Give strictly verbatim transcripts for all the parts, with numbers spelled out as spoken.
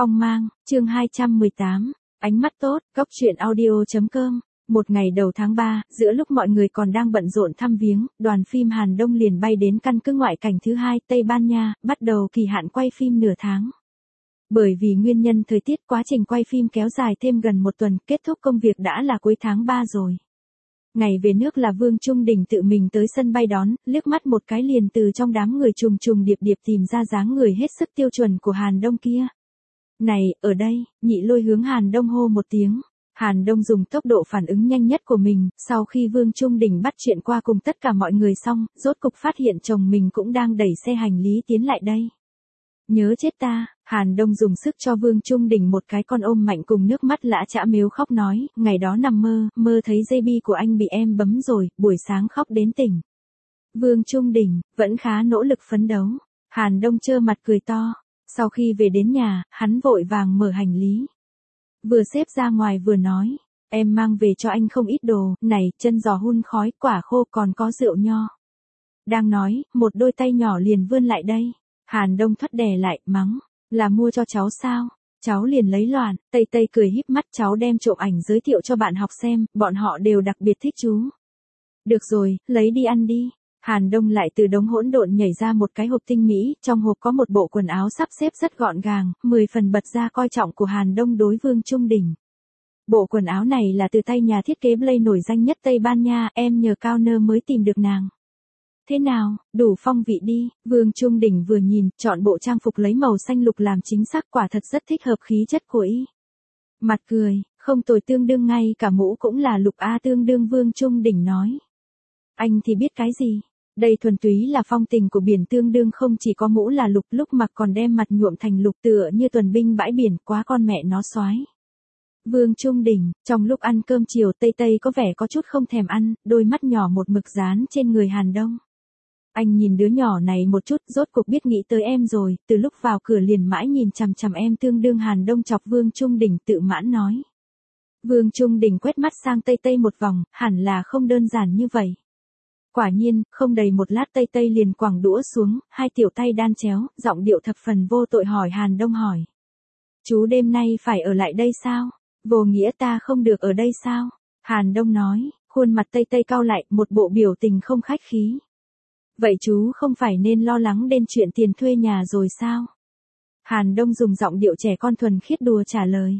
Phong mang, chương hai trăm mười tám, ánh mắt tốt, góc truyện audio chấm com. Một ngày đầu tháng ba, giữa lúc mọi người còn đang bận rộn thăm viếng, đoàn phim Hàn Đông liền bay đến căn cứ ngoại cảnh thứ hai Tây Ban Nha, bắt đầu kỳ hạn quay phim nửa tháng. Bởi vì nguyên nhân thời tiết, quá trình quay phim kéo dài thêm gần một tuần, kết thúc công việc đã là cuối tháng ba rồi. Ngày về nước là Vương Trung Đình tự mình tới sân bay đón, liếc mắt một cái liền từ trong đám người trùng trùng điệp điệp tìm ra dáng người hết sức tiêu chuẩn của Hàn Đông kia. Này, ở đây, Nhị Lôi hướng Hàn Đông hô một tiếng. Hàn Đông dùng tốc độ phản ứng nhanh nhất của mình, sau khi Vương Trung Đình bắt chuyện qua cùng tất cả mọi người xong, rốt cục phát hiện chồng mình cũng đang đẩy xe hành lý tiến lại đây. Nhớ chết ta, Hàn Đông dùng sức cho Vương Trung Đình một cái con ôm mạnh cùng nước mắt lã chã mếu khóc nói, ngày đó nằm mơ, mơ thấy dây bi của anh bị em bấm rồi, buổi sáng khóc đến tỉnh. Vương Trung Đình, vẫn khá nỗ lực phấn đấu. Hàn Đông trơ mặt cười to. Sau khi về đến nhà, hắn vội vàng mở hành lý. Vừa xếp ra ngoài vừa nói, em mang về cho anh không ít đồ, này, chân giò hun khói, quả khô còn có rượu nho. Đang nói, một đôi tay nhỏ liền vươn lại đây. Hàn Đông thoắt đè lại, mắng, là mua cho cháu sao? Cháu liền lấy loạn, Tây Tây cười híp mắt, cháu đem trộm ảnh giới thiệu cho bạn học xem, bọn họ đều đặc biệt thích chú. Được rồi, lấy đi ăn đi. Hàn Đông lại từ đống hỗn độn nhảy ra một cái hộp tinh mỹ, trong hộp có một bộ quần áo sắp xếp rất gọn gàng, mười phần bật ra coi trọng của Hàn Đông đối Vương Trung Đình. Bộ quần áo này là từ tay nhà thiết kế Blay nổi danh nhất Tây Ban Nha, em nhờ cao nơ mới tìm được nàng. Thế nào, đủ phong vị đi, Vương Trung Đình vừa nhìn, chọn bộ trang phục lấy màu xanh lục làm chính xác, quả thật rất thích hợp khí chất của y. Mặt cười, không tồi, tương đương ngay cả mũ cũng là lục a, tương đương, Vương Trung Đình nói. Anh thì biết cái gì? Đây thuần túy là phong tình của biển, tương đương không chỉ có mũ là lục, lúc mặc còn đem mặt nhuộm thành lục, tựa như tuần binh bãi biển, quá con mẹ nó soái. Vương Trung Đình, trong lúc ăn cơm chiều, Tây Tây có vẻ có chút không thèm ăn, đôi mắt nhỏ một mực dán trên người Hàn Đông. Anh nhìn đứa nhỏ này một chút, rốt cuộc biết nghĩ tới em rồi, từ lúc vào cửa liền mãi nhìn chằm chằm em, tương đương. Hàn Đông chọc Vương Trung Đình tự mãn nói. Vương Trung Đình quét mắt sang Tây Tây một vòng, hẳn là không đơn giản như vậy. Quả nhiên, không đầy một lát Tây Tây liền quẳng đũa xuống, hai tiểu tay đan chéo, giọng điệu thập phần vô tội hỏi Hàn Đông hỏi. Chú đêm nay phải ở lại đây sao? Vô nghĩa ta không được ở đây sao? Hàn Đông nói, khuôn mặt Tây Tây cau lại, một bộ biểu tình không khách khí. Vậy chú không phải nên lo lắng đến chuyện tiền thuê nhà rồi sao? Hàn Đông dùng giọng điệu trẻ con thuần khiết đùa trả lời.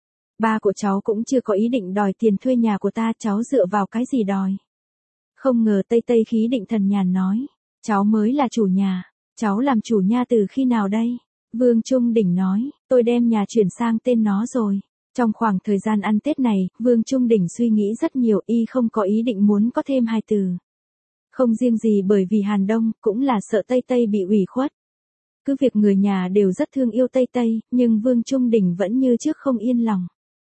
Ba của cháu cũng chưa có ý định đòi tiền thuê nhà của ta, cháu dựa vào cái gì đòi? Không ngờ Tây Tây khí định thần nhàn nói, cháu mới là chủ nhà, cháu làm chủ nhà từ khi nào đây? Vương Trung Đình nói, tôi đem nhà chuyển sang tên nó rồi. Trong khoảng thời gian ăn Tết này, Vương Trung Đình suy nghĩ rất nhiều, y không có ý định muốn có thêm hai từ. Không riêng gì bởi vì Hàn Đông, cũng là sợ Tây Tây bị ủy khuất. Cứ việc người nhà đều rất thương yêu Tây Tây, nhưng Vương Trung Đình vẫn như trước không yên lòng.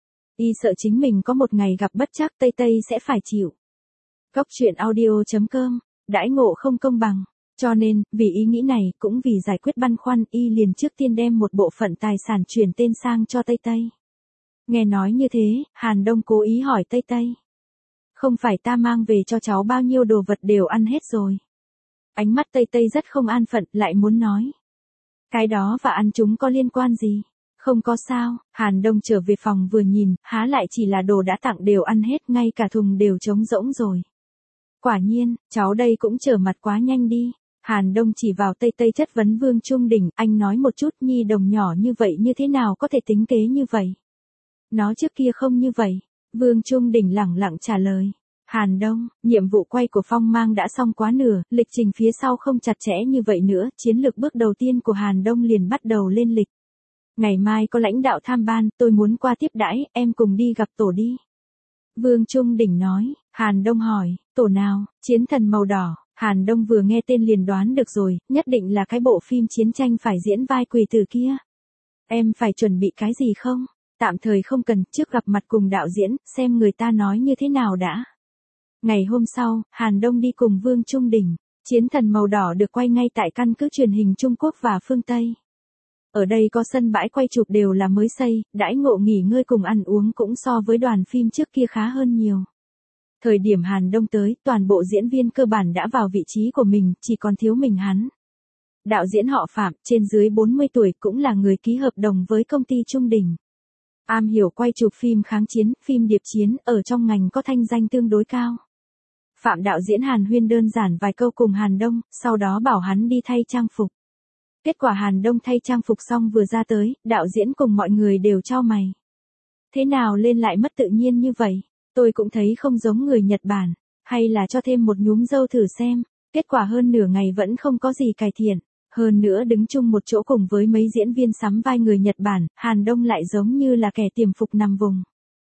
Y sợ chính mình có một ngày gặp bất trắc, Tây Tây sẽ phải chịu. Góc truyện audio chấm com, đãi ngộ không công bằng. Cho nên, vì ý nghĩ này, cũng vì giải quyết băn khoăn, y liền trước tiên đem một bộ phận tài sản chuyển tên sang cho Tây Tây. Nghe nói như thế, Hàn Đông cố ý hỏi Tây Tây. Không phải ta mang về cho cháu bao nhiêu đồ vật đều ăn hết rồi. Ánh mắt Tây Tây rất không an phận, lại muốn nói. Cái đó và ăn chúng có liên quan gì? Không có sao. Hàn Đông trở về phòng vừa nhìn, há lại chỉ là đồ đã tặng đều ăn hết, ngay cả thùng đều trống rỗng rồi. Quả nhiên, cháu đây cũng trở mặt quá nhanh đi. Hàn Đông chỉ vào Tây Tây chất vấn Vương Trung Đình, anh nói một chút, nhi đồng nhỏ như vậy như thế nào có thể tính kế như vậy? Nó trước kia không như vậy. Vương Trung Đình lẳng lặng trả lời. Hàn Đông, nhiệm vụ quay của Phong mang đã xong quá nửa, lịch trình phía sau không chặt chẽ như vậy nữa, chiến lược bước đầu tiên của Hàn Đông liền bắt đầu lên lịch. Ngày mai có lãnh đạo tham ban, tôi muốn qua tiếp đãi, em cùng đi gặp tổ đi. Vương Trung Đình nói. Hàn Đông hỏi, tổ nào? Chiến thần màu đỏ. Hàn Đông vừa nghe tên liền đoán được rồi, nhất định là cái bộ phim chiến tranh phải diễn vai quỷ tử kia. Em phải chuẩn bị cái gì không? Tạm thời không cần, trước gặp mặt cùng đạo diễn, xem người ta nói như thế nào đã. Ngày hôm sau, Hàn Đông đi cùng Vương Trung Đình. Chiến thần màu đỏ được quay ngay tại căn cứ truyền hình Trung Quốc và phương Tây. Ở đây có sân bãi quay chụp đều là mới xây, đãi ngộ nghỉ ngơi cùng ăn uống cũng so với đoàn phim trước kia khá hơn nhiều. Thời điểm Hàn Đông tới, toàn bộ diễn viên cơ bản đã vào vị trí của mình, chỉ còn thiếu mình hắn. Đạo diễn họ Phạm, trên dưới bốn mươi tuổi, cũng là người ký hợp đồng với công ty Trung Đình. Am hiểu quay chụp phim kháng chiến, phim điệp chiến, ở trong ngành có thanh danh tương đối cao. Phạm đạo diễn hàn huyên đơn giản vài câu cùng Hàn Đông, sau đó bảo hắn đi thay trang phục. Kết quả Hàn Đông thay trang phục xong vừa ra tới, đạo diễn cùng mọi người đều chau mày. Thế nào lên lại mất tự nhiên như vậy? Tôi cũng thấy không giống người Nhật Bản, hay là cho thêm một nhúm râu thử xem. Kết quả hơn nửa ngày vẫn không có gì cải thiện. Hơn nữa đứng chung một chỗ cùng với mấy diễn viên sắm vai người Nhật Bản, Hàn Đông lại giống như là kẻ tiềm phục nằm vùng.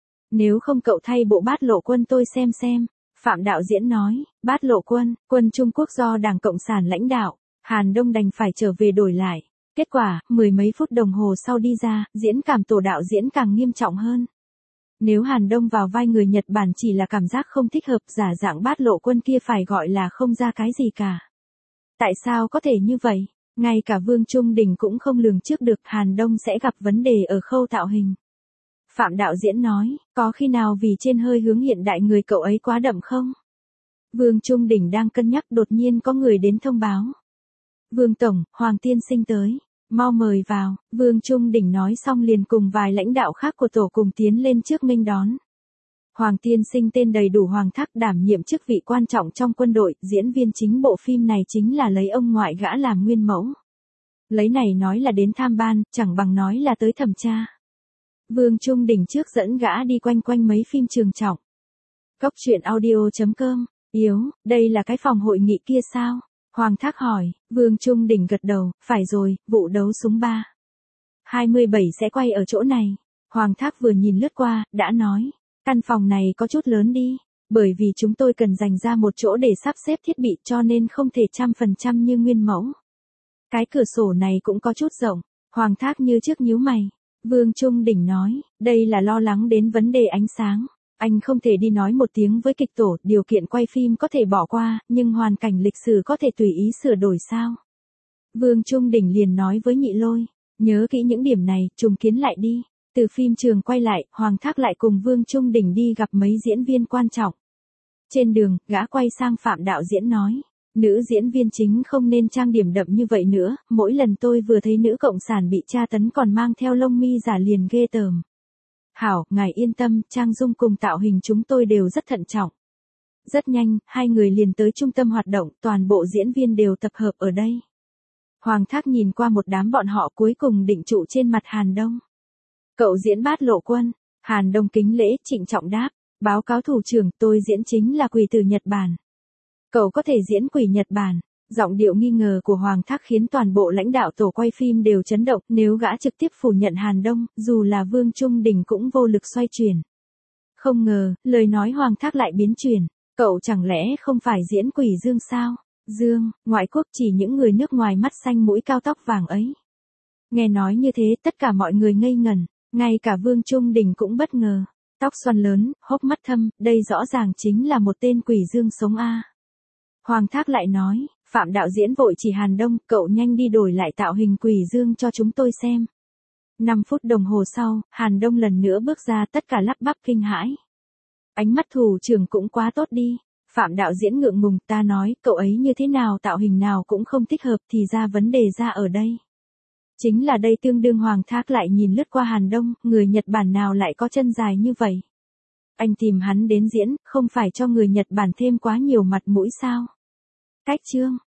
Nếu không cậu thay bộ Bát Lộ Quân tôi xem xem. Phạm đạo diễn nói, Bát Lộ Quân, quân Trung Quốc do Đảng Cộng sản lãnh đạo. Hàn Đông đành phải trở về đổi lại. Kết quả, mười mấy phút đồng hồ sau đi ra, diễn cảm tổ đạo diễn càng nghiêm trọng hơn. Nếu Hàn Đông vào vai người Nhật Bản chỉ là cảm giác không thích hợp, giả dạng Bát Lộ Quân kia phải gọi là không ra cái gì cả. Tại sao có thể như vậy? Ngay cả Vương Trung Đình cũng không lường trước được Hàn Đông sẽ gặp vấn đề ở khâu tạo hình. Phạm đạo diễn nói, có khi nào vì trên hơi hướng hiện đại người cậu ấy quá đậm không? Vương Trung Đình đang cân nhắc, đột nhiên có người đến thông báo. Vương Tổng, Hoàng Tiên Sinh tới. Mau mời vào. Vương Trung Đình nói xong liền cùng vài lãnh đạo khác của tổ cùng tiến lên trước nghênh đón. Hoàng Tiên Sinh tên đầy đủ Hoàng Thác, đảm nhiệm chức vị quan trọng trong quân đội, diễn viên chính bộ phim này chính là lấy ông ngoại gã làm nguyên mẫu. Lấy này nói là đến tham ban, chẳng bằng nói là tới thẩm tra. Vương Trung Đình trước dẫn gã đi quanh quanh mấy phim trường trọng. Cốc truyện audio chấm com, Yếu, đây là cái phòng hội nghị kia sao? Hoàng Thác hỏi. Vương Trung Đình gật đầu, phải rồi, vụ đấu súng ba hai mươi bảy sẽ quay ở chỗ này. Hoàng Thác vừa nhìn lướt qua, đã nói, căn phòng này có chút lớn đi, bởi vì chúng tôi cần dành ra một chỗ để sắp xếp thiết bị cho nên không thể trăm phần trăm như nguyên mẫu. Cái cửa sổ này cũng có chút rộng. Hoàng Thác như trước nhíu mày. Vương Trung Đình nói, đây là lo lắng đến vấn đề ánh sáng. Anh không thể đi nói một tiếng với kịch tổ, điều kiện quay phim có thể bỏ qua, nhưng hoàn cảnh lịch sử có thể tùy ý sửa đổi sao? Vương Trung Đình liền nói với Nhị Lôi, nhớ kỹ những điểm này, trùng kiến lại đi. Từ phim trường quay lại, Hoàng Thác lại cùng Vương Trung Đình đi gặp mấy diễn viên quan trọng. Trên đường, gã quay sang Phạm đạo diễn nói, nữ diễn viên chính không nên trang điểm đậm như vậy nữa, mỗi lần tôi vừa thấy nữ cộng sản bị tra tấn còn mang theo lông mi giả liền ghê tởm. Hảo, ngài yên tâm, trang dung cùng tạo hình chúng tôi đều rất thận trọng. Rất nhanh, hai người liền tới trung tâm hoạt động, toàn bộ diễn viên đều tập hợp ở đây. Hoàng Thác nhìn qua một đám bọn họ cuối cùng định trụ trên mặt Hàn Đông. Cậu diễn Bát Lộ Quân. Hàn Đông kính lễ, trịnh trọng đáp, báo cáo thủ trưởng, tôi diễn chính là quỷ từ Nhật Bản. Cậu có thể diễn quỷ Nhật Bản. Giọng điệu nghi ngờ của Hoàng Thác khiến toàn bộ lãnh đạo tổ quay phim đều chấn động, nếu gã trực tiếp phủ nhận Hàn Đông, dù là Vương Trung Đình cũng vô lực xoay chuyển. Không ngờ, lời nói Hoàng Thác lại biến chuyển, cậu chẳng lẽ không phải diễn quỷ Dương sao? Dương, ngoại quốc chỉ những người nước ngoài mắt xanh mũi cao tóc vàng ấy. Nghe nói như thế tất cả mọi người ngây ngẩn, ngay cả Vương Trung Đình cũng bất ngờ. Tóc xoăn lớn, hốc mắt thâm, đây rõ ràng chính là một tên quỷ Dương sống a. Hoàng Thác lại nói, Phạm đạo diễn vội chỉ Hàn Đông, cậu nhanh đi đổi lại tạo hình quỷ Dương cho chúng tôi xem. năm phút đồng hồ sau, Hàn Đông lần nữa bước ra, tất cả lắp bắp kinh hãi. Ánh mắt thủ trưởng cũng quá tốt đi. Phạm đạo diễn ngượng ngùng, ta nói, cậu ấy như thế nào tạo hình nào cũng không thích hợp thì ra vấn đề ra ở đây. Chính là đây tương đương. Hoàng Thác lại nhìn lướt qua Hàn Đông, người Nhật Bản nào lại có chân dài như vậy? Anh tìm hắn đến diễn, không phải cho người Nhật Bản thêm quá nhiều mặt mũi sao? Cách chương